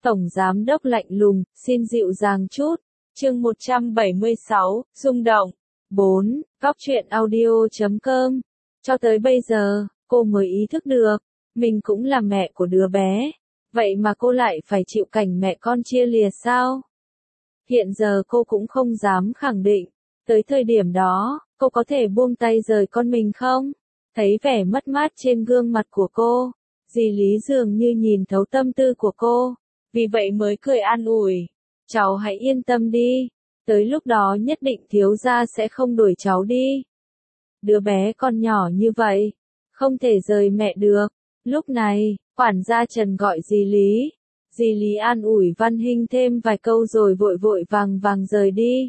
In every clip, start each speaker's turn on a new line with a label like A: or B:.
A: Tổng giám đốc lạnh lùng, xin dịu dàng chút. Chương 176, rung động. 4. Góc truyện audio.com. Cho tới bây giờ, cô mới ý thức được, mình cũng là mẹ của đứa bé. Vậy mà cô lại phải chịu cảnh mẹ con chia lìa sao? Hiện giờ cô cũng không dám khẳng định, tới thời điểm đó, cô có thể buông tay rời con mình không? Thấy vẻ mất mát trên gương mặt của cô, dì Lý dường như nhìn thấu tâm tư của cô, vì vậy mới cười an ủi. Cháu hãy yên tâm đi, tới lúc đó nhất định thiếu gia sẽ không đuổi cháu đi. Đứa bé còn nhỏ như vậy, không thể rời mẹ được. Lúc này, quản gia Trần gọi dì Lý. Dì Lý an ủi Văn Hinh thêm vài câu rồi vội vội vàng rời đi.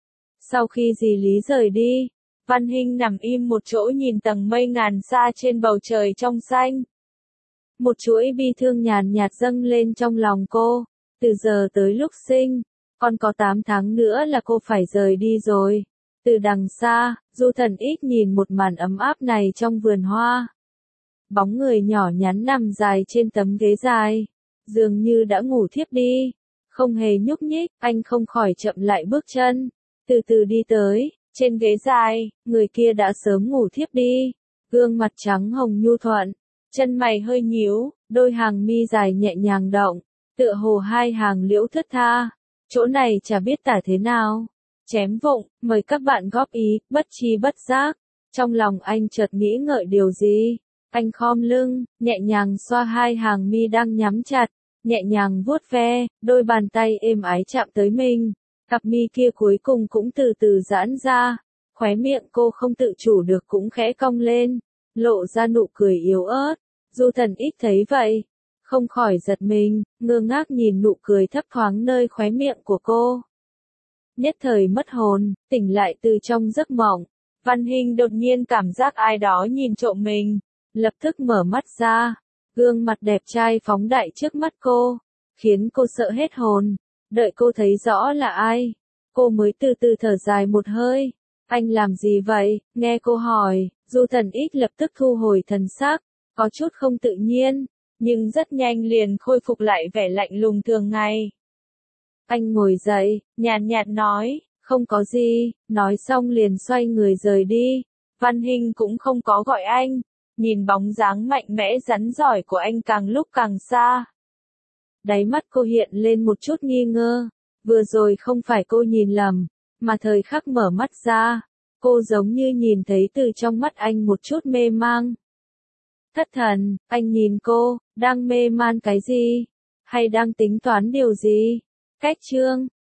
A: Sau khi dì Lý rời đi, Văn Hinh nằm im một chỗ nhìn tầng mây ngàn xa trên bầu trời trong xanh. Một chuỗi bi thương nhàn nhạt dâng lên trong lòng cô. Từ giờ tới lúc sinh, còn có 8 tháng nữa là cô phải rời đi rồi. Từ đằng xa, Du Thần Ít nhìn một màn ấm áp này trong vườn hoa. Bóng người nhỏ nhắn nằm dài trên tấm ghế dài, dường như đã ngủ thiếp đi, không hề nhúc nhích. Anh không khỏi chậm lại bước chân, từ từ đi tới, trên ghế dài, người kia đã sớm ngủ thiếp đi, gương mặt trắng hồng nhu thuận, chân mày hơi nhíu, đôi hàng mi dài nhẹ nhàng động, tựa hồ hai hàng liễu thướt tha. Chỗ này chả biết tả thế nào. Chém vụng, mời các bạn góp ý. Bất tri bất giác, trong lòng anh chợt nghĩ ngợi điều gì. Anh khom lưng, nhẹ nhàng xoa hai hàng mi đang nhắm chặt, nhẹ nhàng vuốt ve, đôi bàn tay êm ái chạm tới mình. Cặp mi kia cuối cùng cũng từ từ giãn ra, khóe miệng cô không tự chủ được cũng khẽ cong lên, lộ ra nụ cười yếu ớt. Du Thần Ít thấy vậy, không khỏi giật mình, ngơ ngác nhìn nụ cười thấp thoáng nơi khóe miệng của cô. Nhất thời mất hồn, tỉnh lại từ trong giấc mộng, Văn Hinh đột nhiên cảm giác ai đó nhìn trộm mình, lập tức mở mắt ra, gương mặt đẹp trai phóng đại trước mắt cô, khiến cô sợ hết hồn. Đợi cô thấy rõ là ai, cô mới từ từ thở dài một hơi. Anh làm gì vậy? Nghe cô hỏi, Du Thần Ít lập tức thu hồi thần sắc, có chút không tự nhiên, nhưng rất nhanh liền khôi phục lại vẻ lạnh lùng thường ngày. Anh ngồi dậy, nhàn nhạt nói, không có gì, nói xong liền xoay người rời đi. Văn Hinh cũng không có gọi anh, nhìn bóng dáng mạnh mẽ rắn giỏi của anh càng lúc càng xa. Đáy mắt cô hiện lên một chút nghi ngơ, vừa rồi không phải cô nhìn lầm, mà thời khắc mở mắt ra, cô giống như nhìn thấy từ trong mắt anh một chút mê mang. Thất thần, anh nhìn cô, đang mê man cái gì? Hay đang tính toán điều gì? Cách chương